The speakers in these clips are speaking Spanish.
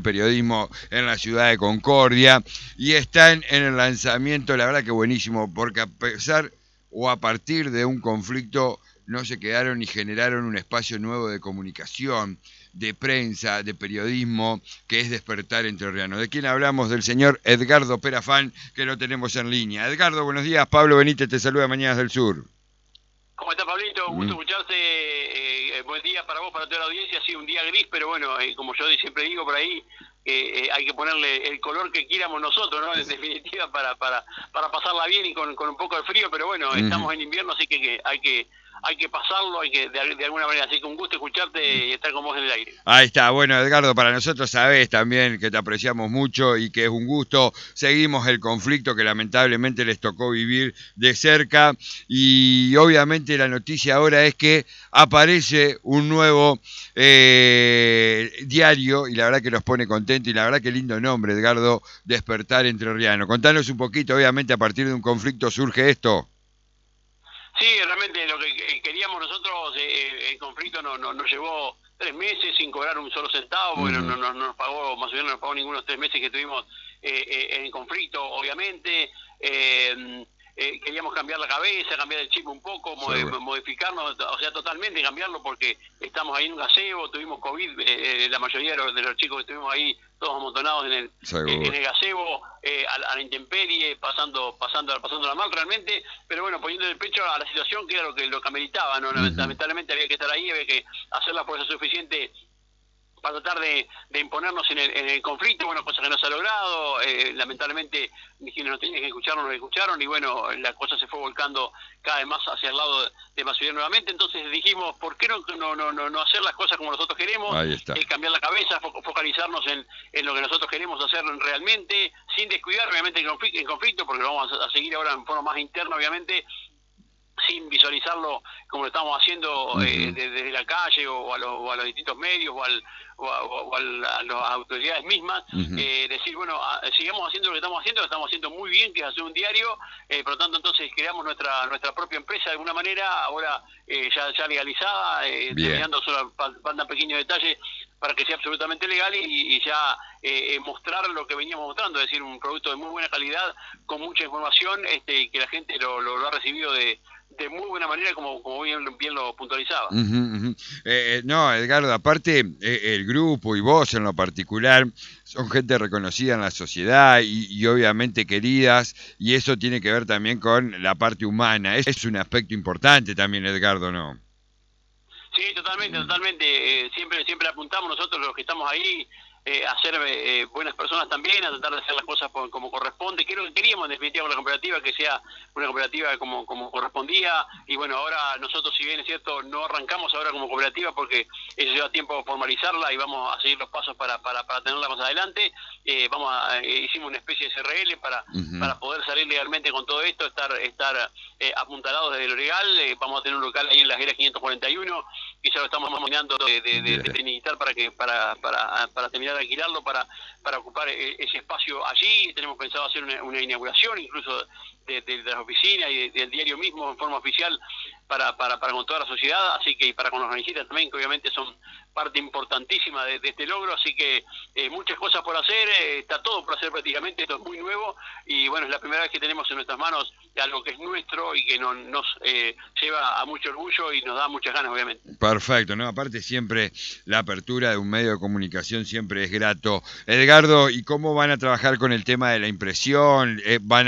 periodismo en la ciudad de Concordia, y están en el lanzamiento, la verdad que buenísimo, porque a pesar o a partir de un conflicto no se quedaron y generaron un espacio nuevo de comunicación, de prensa, de periodismo, que es Despertar Entrerriano. ¿De quién hablamos? Del señor Edgardo Perafán, que lo tenemos en línea. Edgardo, buenos días. Pablo Benítez te saluda, Mañanas del Sur. ¿Cómo estás, Pablito? Un gusto escucharte. Buen día para vos, para toda la audiencia. Sí, un día gris, pero bueno, como yo siempre digo por ahí, hay que ponerle el color que quieramos nosotros, ¿no? En definitiva, para pasarla bien y con un poco de frío, pero bueno, estamos en invierno, así que hay que pasarlo, hay que de alguna manera. Así que un gusto escucharte y estar con vos en el aire. Ahí está. Bueno, Edgardo, para nosotros sabés también que te apreciamos mucho y que es un gusto. Seguimos el conflicto que lamentablemente les tocó vivir de cerca, y obviamente la noticia ahora es que aparece un nuevo diario, y la verdad que nos pone contento, y la verdad que lindo nombre, Edgardo, Despertar Entrerriano. Contanos un poquito, obviamente a partir de un conflicto surge esto. Sí, realmente lo que queríamos nosotros, el conflicto nos llevó 3 meses sin cobrar un solo centavo, porque no nos pagó, más o menos no nos pagó ninguno de los 3 meses que estuvimos en conflicto, obviamente. Queríamos cambiar la cabeza, cambiar el chip un poco, modificarnos, o sea, totalmente cambiarlo, porque estamos ahí en un gazebo, tuvimos COVID, la mayoría de los chicos que estuvimos ahí, todos amontonados en el gazebo, a la intemperie, pasando la mal realmente, pero bueno, poniendo el pecho a la situación que era lo que ameritaba, ¿no? Lamentablemente había que estar ahí, había que hacer la fuerza suficiente para tratar de imponernos en el conflicto, bueno, cosa que no se ha logrado. Lamentablemente quienes nos tenían que escuchar no nos escucharon, y bueno, la cosa se fue volcando cada vez más hacia el lado de Masuria nuevamente. Entonces dijimos, ¿por qué no hacer las cosas como nosotros queremos? Cambiar la cabeza, focalizarnos en lo que nosotros queremos hacer realmente, sin descuidar obviamente el conflicto, porque lo vamos a seguir ahora en forma más interna, obviamente, sin visualizarlo como lo estamos haciendo desde la calle o a los distintos medios o a las autoridades mismas. Decir, bueno, sigamos haciendo lo estamos haciendo muy bien, que es hacer un diario. Por lo tanto, entonces creamos nuestra propia empresa de alguna manera, ahora ya legalizada, terminando, solo faltan pequeños detalles para que sea absolutamente legal y ya mostrar lo que veníamos mostrando, es decir, un producto de muy buena calidad, con mucha información, que la gente lo ha recibido de muy buena manera, como bien lo puntualizaba. No, Edgardo, aparte el grupo y vos en lo particular son gente reconocida en la sociedad y obviamente queridas, y eso tiene que ver también con la parte humana. Es un aspecto importante también, Edgardo, ¿no? Sí, totalmente. Siempre apuntamos nosotros, los que estamos ahí, a ser buenas personas también, a tratar de hacer las cosas como corresponde. Que es lo que queríamos en definitiva con la cooperativa, que sea una cooperativa como correspondía. Y bueno, ahora nosotros, si bien es cierto, no arrancamos ahora como cooperativa porque eso lleva tiempo formalizarla y vamos a seguir los pasos para tenerla más adelante. Hicimos una especie de SRL para poder salir legalmente con todo esto, estar apuntalados desde lo legal. Vamos a tener un local ahí en la Guerra 541, que ya lo estamos terminando de necesitar para terminar de alquilarlo, para ocupar ese espacio allí. Tenemos pensado hacer una inauguración incluso de las oficinas y del diario mismo en forma oficial para con toda la sociedad, así que y para con los organizadores también, que obviamente son parte importantísima de este logro. Así que muchas cosas por hacer, está todo por hacer prácticamente. Esto es muy nuevo y bueno, es la primera vez que tenemos en nuestras manos algo que es nuestro y que nos lleva a mucho orgullo y nos da muchas ganas, obviamente. Perfecto, ¿no? Aparte siempre la apertura de un medio de comunicación siempre es grato. Edgardo, ¿y cómo van a trabajar con el tema de la impresión? ¿Van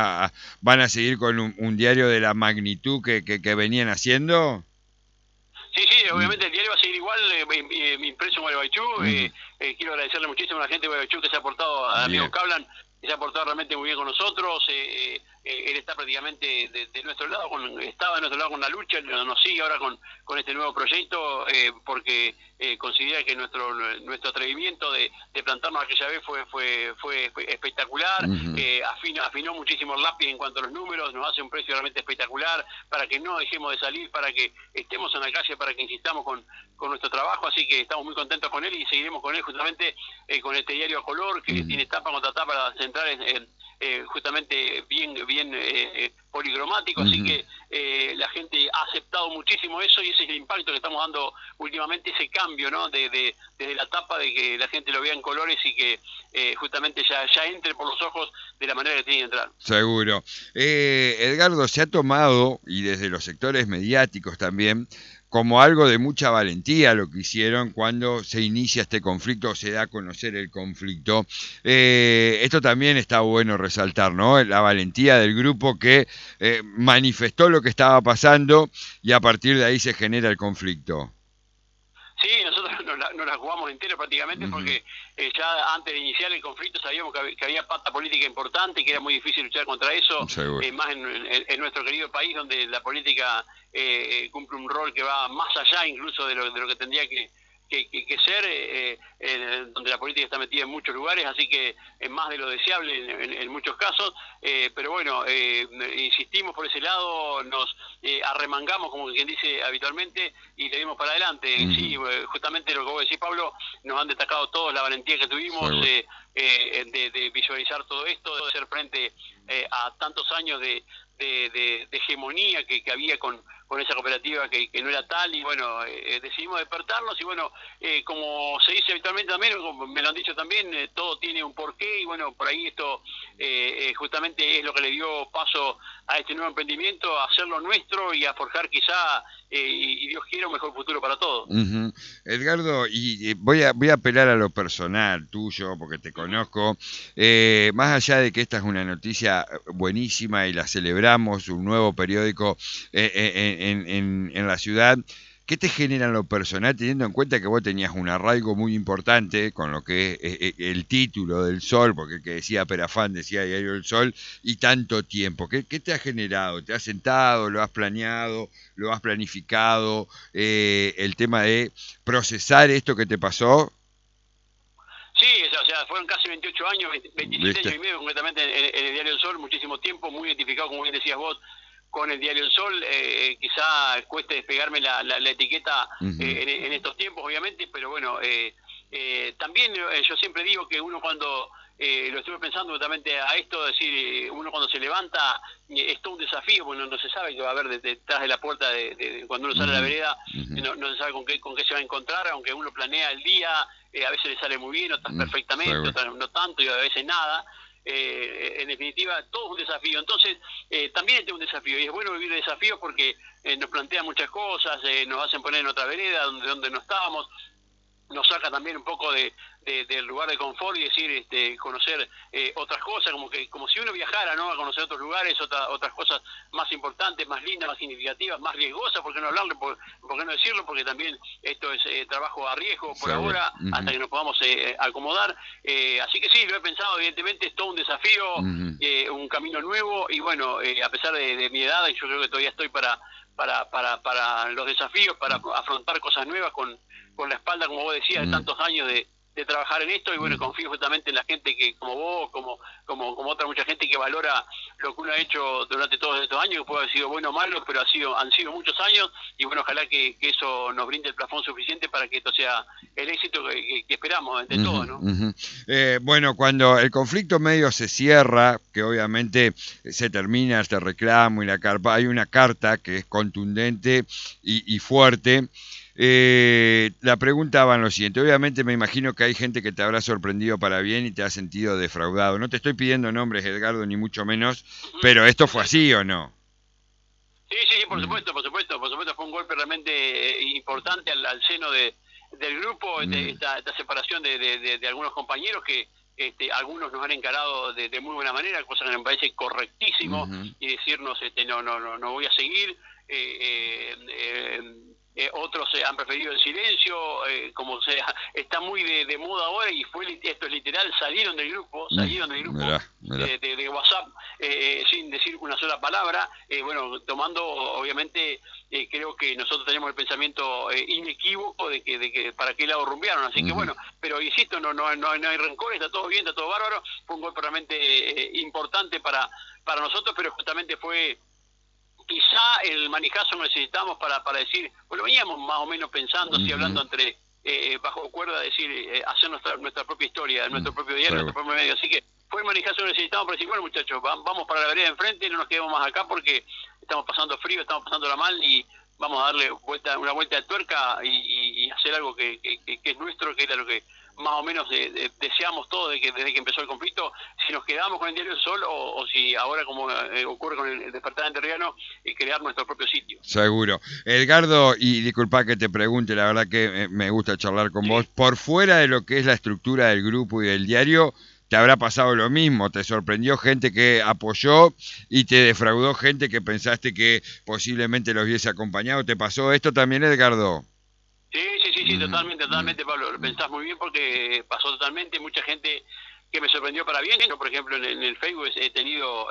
a seguir con un diario de la magnitud que venían haciendo? Sí, obviamente el diario va a seguir igual, impreso en Gualeguaychú. Quiero agradecerle muchísimo a la gente de Gualeguaychú que se ha aportado, a amigo Cablan, que se ha portado realmente muy bien con nosotros. Él está prácticamente de nuestro lado, estaba de nuestro lado con la lucha, nos sigue ahora con este nuevo proyecto, porque considera que nuestro atrevimiento de plantarnos aquella vez fue espectacular. Afinó muchísimo el lápiz en cuanto a los números, nos hace un precio realmente espectacular para que no dejemos de salir, para que estemos en la calle, para que insistamos con nuestro trabajo. Así que estamos muy contentos con él y seguiremos con él justamente con este diario a color que tiene tapa contra tapa para centrar justamente bien policromático, así que la gente ha aceptado muchísimo eso y ese es el impacto que estamos dando últimamente, ese cambio, ¿no? Desde la etapa de que la gente lo vea en colores y que justamente ya entre por los ojos de la manera que tiene que entrar. Seguro. Edgardo, se ha tomado, y desde los sectores mediáticos también, como algo de mucha valentía lo que hicieron cuando se inicia este conflicto o se da a conocer el conflicto. Esto también está bueno resaltar, ¿no? La valentía del grupo que manifestó lo que estaba pasando y a partir de ahí se genera el conflicto. Sí, nosotros nos la jugamos entera prácticamente porque ya antes de iniciar el conflicto sabíamos que había pata política importante y que era muy difícil luchar contra eso, más en nuestro querido país donde la política cumple un rol que va más allá incluso de lo que tendría que ser, donde la política está metida en muchos lugares, así que es más de lo deseable en muchos casos, pero bueno, insistimos por ese lado, nos arremangamos, como quien dice habitualmente, y le dimos para adelante. Sí, justamente lo que vos decís, Pablo, nos han destacado todos la valentía que tuvimos de visualizar todo esto, de hacer frente a tantos años de hegemonía que había con esa cooperativa que no era tal, y bueno, decidimos despertarnos y bueno, como se dice habitualmente también, como me lo han dicho también, todo tiene un porqué y bueno, por ahí esto justamente es lo que le dio paso a este nuevo emprendimiento, a hacerlo nuestro y a forjar quizá, y Dios quiera, un mejor futuro para todos. Edgardo, y voy a apelar a lo personal tuyo, porque te conozco, más allá de que esta es una noticia buenísima y la celebramos, un nuevo periódico en la ciudad, ¿qué te genera en lo personal, teniendo en cuenta que vos tenías un arraigo muy importante con lo que es el título del Sol, porque el que decía Perafán decía Diario del Sol, y tanto tiempo? ¿Qué te ha generado? ¿Te has sentado, lo has planeado, lo has planificado, el tema de procesar esto que te pasó? Sí, o sea, fueron casi 28 años, 27 años y medio concretamente en el Diario del Sol, muchísimo tiempo, muy identificado, como bien decías vos, con el Diario del Sol. Quizá cueste despegarme la etiqueta en estos tiempos, obviamente, pero bueno, también yo siempre digo que uno cuando, lo estuve pensando justamente a esto, decir, uno cuando se levanta es todo un desafío, porque no se sabe qué va a haber detrás de la puerta cuando uno sale a la vereda, no se sabe con qué se va a encontrar, aunque uno planea el día, a veces le sale muy bien, otras perfectamente, otras no tanto y a veces nada. En definitiva, todo es un desafío. Entonces, también este es un desafío, y es bueno vivir desafíos porque nos plantean muchas cosas, nos hacen poner en otra vereda donde no estábamos, nos saca también un poco del lugar de confort y decir, conocer otras cosas, como si uno viajara, ¿no? A conocer otros lugares, otras cosas más importantes, más lindas, más significativas, más riesgosas, ¿por qué no hablarlo? ¿Por qué no decirlo? Porque también esto es trabajo a riesgo por ahora, hasta que nos podamos acomodar. Así que sí, lo he pensado, evidentemente es todo un desafío, un camino nuevo, y bueno, a pesar de mi edad, yo creo que todavía estoy para los desafíos, para afrontar cosas nuevas con la espalda, como vos decías, de tantos años de trabajar en esto, y bueno, confío justamente en la gente que, como vos, como otra mucha gente que valora lo que uno ha hecho durante todos estos años, que puede haber sido bueno o malo, pero han sido muchos años, y bueno, ojalá que eso nos brinde el plafón suficiente para que esto sea el éxito que esperamos entre todos, ¿no? Bueno, cuando el conflicto medio se cierra, que obviamente se termina este reclamo y la carpa, hay una carta que es contundente y fuerte. La pregunta va en lo siguiente: obviamente me imagino que hay gente que te habrá sorprendido para bien y te ha sentido defraudado. No te estoy pidiendo nombres, Edgardo, ni mucho menos, pero ¿esto fue así o no? Sí, por supuesto, fue un golpe realmente importante al seno del grupo, esta separación de algunos compañeros que algunos nos han encarado de muy buena manera, cosa que me parece correctísimo, y decirnos no voy a seguir. Otros han preferido el silencio, como sea, está muy de moda ahora, y esto es literal, salieron del grupo mirá. De WhatsApp, sin decir una sola palabra, bueno, tomando, obviamente, creo que nosotros tenemos el pensamiento inequívoco de que para qué lado rumbearon, así que bueno, pero insisto, no hay rencor, está todo bien, está todo bárbaro, fue un golpe realmente importante para nosotros, pero justamente fue quizá el manejazo que necesitamos para decir, bueno, veníamos más o menos pensando, así hablando entre bajo cuerda, decir, hacer nuestra propia historia, nuestro propio diario, nuestro propio medio, así que fue el manejazo que necesitamos para decir, bueno muchachos, vamos para la vereda de enfrente, no nos quedemos más acá porque estamos pasando frío, estamos pasándola mal y vamos a darle una vuelta de tuerca y hacer algo que es nuestro, que era lo que más o menos deseamos todos desde que empezó el conflicto, si nos quedamos con el Diario del Sol o si ahora, como ocurre con el Despertar Entrerriano, crear nuestro propio sitio. Seguro. Edgardo, y disculpa que te pregunte, la verdad que me gusta charlar con vos, por fuera de lo que es la estructura del grupo y del diario, ¿te habrá pasado lo mismo? ¿Te sorprendió gente que apoyó y te defraudó gente que pensaste que posiblemente los hubiese acompañado? ¿Te pasó esto también, Edgardo? Sí, totalmente, Pablo. Lo pensás muy bien porque pasó totalmente. Mucha gente que me sorprendió para bien. Yo, por ejemplo, en el Facebook he tenido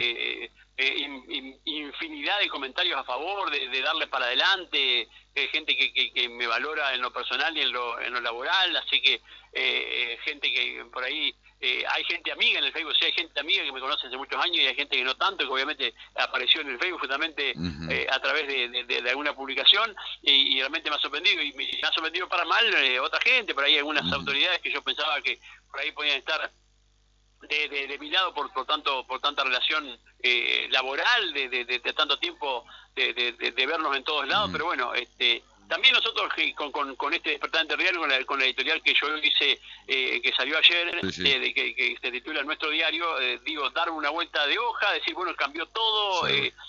infinidad de comentarios a favor, de darle para adelante, gente que me valora en lo personal y en lo laboral, así que gente que por ahí... hay gente amiga en el Facebook, sí, hay gente amiga que me conoce hace muchos años y hay gente que no tanto, que obviamente apareció en el Facebook justamente a través de alguna publicación y realmente me ha sorprendido, y me ha sorprendido para mal otra gente, por ahí algunas autoridades que yo pensaba que por ahí podían estar de mi lado por tanta relación laboral, de tanto tiempo de vernos en todos lados, pero bueno, también nosotros con este Despertar Entrerriano, con la editorial que yo hice, que salió ayer, que se titula Nuestro Diario, digo, dar una vuelta de hoja, decir, bueno, cambió todo,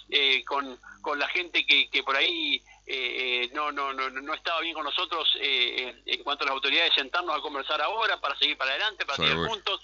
con la gente que por ahí no estaba bien con nosotros, en cuanto a las autoridades, sentarnos a conversar ahora para seguir para adelante, para seguir juntos,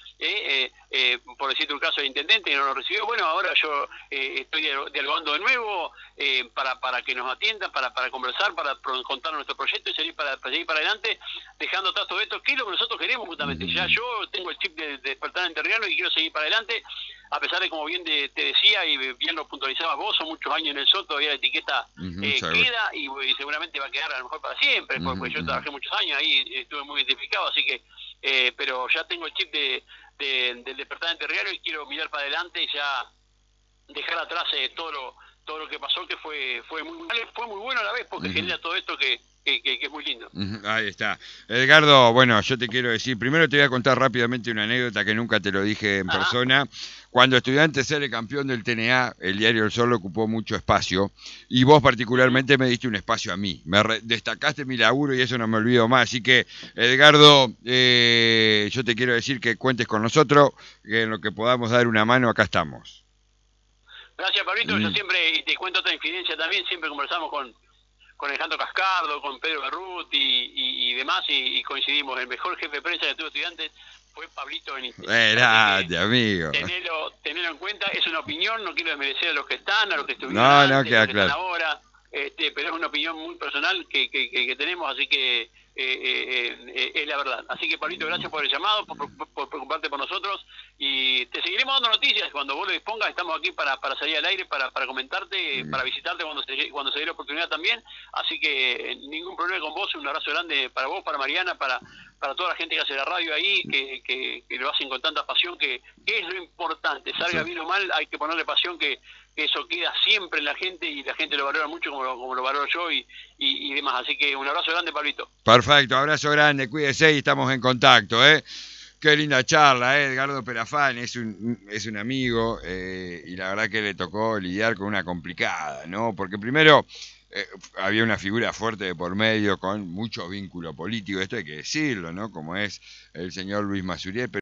por decirte un caso de intendente que no nos recibió, bueno, ahora yo estoy dialogando de nuevo para que nos atiendan, para conversar, para contar nuestro proyecto y seguir para adelante, dejando atrás todo esto, que es lo que nosotros queremos justamente. Ya yo tengo el chip de Despertar Entrerriano y quiero seguir para adelante, a pesar de, como bien te decía y bien lo puntualizabas vos, son muchos años en el SOT, todavía la etiqueta queda y seguramente va a quedar a lo mejor para siempre, porque yo trabajé muchos años ahí, estuve muy identificado, así que pero ya tengo el chip del Despertar Entrerriano y quiero mirar para adelante y ya dejar atrás todo lo que pasó, que fue muy bueno a la vez, porque genera todo esto que es muy lindo. Ahí está. Edgardo, bueno, yo te quiero decir, primero te voy a contar rápidamente una anécdota que nunca te lo dije en persona. Cuando Estudiantes sale campeón del TNA, el Diario El Sol ocupó mucho espacio, y vos particularmente me diste un espacio a mí. Me destacaste mi laburo y eso no me olvido más. Así que, Edgardo, yo te quiero decir que cuentes con nosotros, que en lo que podamos dar una mano, acá estamos. Gracias, Pablito. Yo siempre, y te cuento otra infidencia también, siempre conversamos con Alejandro Cascardo, con Pedro Berrut y demás, y coincidimos. El mejor jefe de prensa que tuvo Estudiantes fue Pablito Benítez. Grande, amigo. Tenerlo en cuenta, es una opinión, no quiero desmerecer a los que están, a los que estuvieron antes, queda a los que claro. están ahora, pero es una opinión muy personal que tenemos, así que es la verdad. Así que, Pablito, gracias por el llamado, por preocuparte por nosotros, y te seguiremos dando noticias. Cuando vos lo dispongas, estamos aquí para salir al aire, para comentarte, para visitarte cuando se dé la oportunidad también. Así que ningún problema con vos, un abrazo grande para vos, para Mariana, para toda la gente que hace la radio ahí, que lo hacen con tanta pasión, que es lo importante. Salga bien o mal, hay que ponerle pasión, que eso queda siempre en la gente y la gente lo valora mucho como lo valoro yo y demás. Así que un abrazo grande, Pablito. Perfecto, abrazo grande, cuídese y estamos en contacto, Qué linda charla, Edgardo Perafán es un amigo, y la verdad que le tocó lidiar con una complicada, ¿no? Porque primero había una figura fuerte de por medio con mucho vínculo político, esto hay que decirlo, ¿no? Como es el señor Luis Masurier.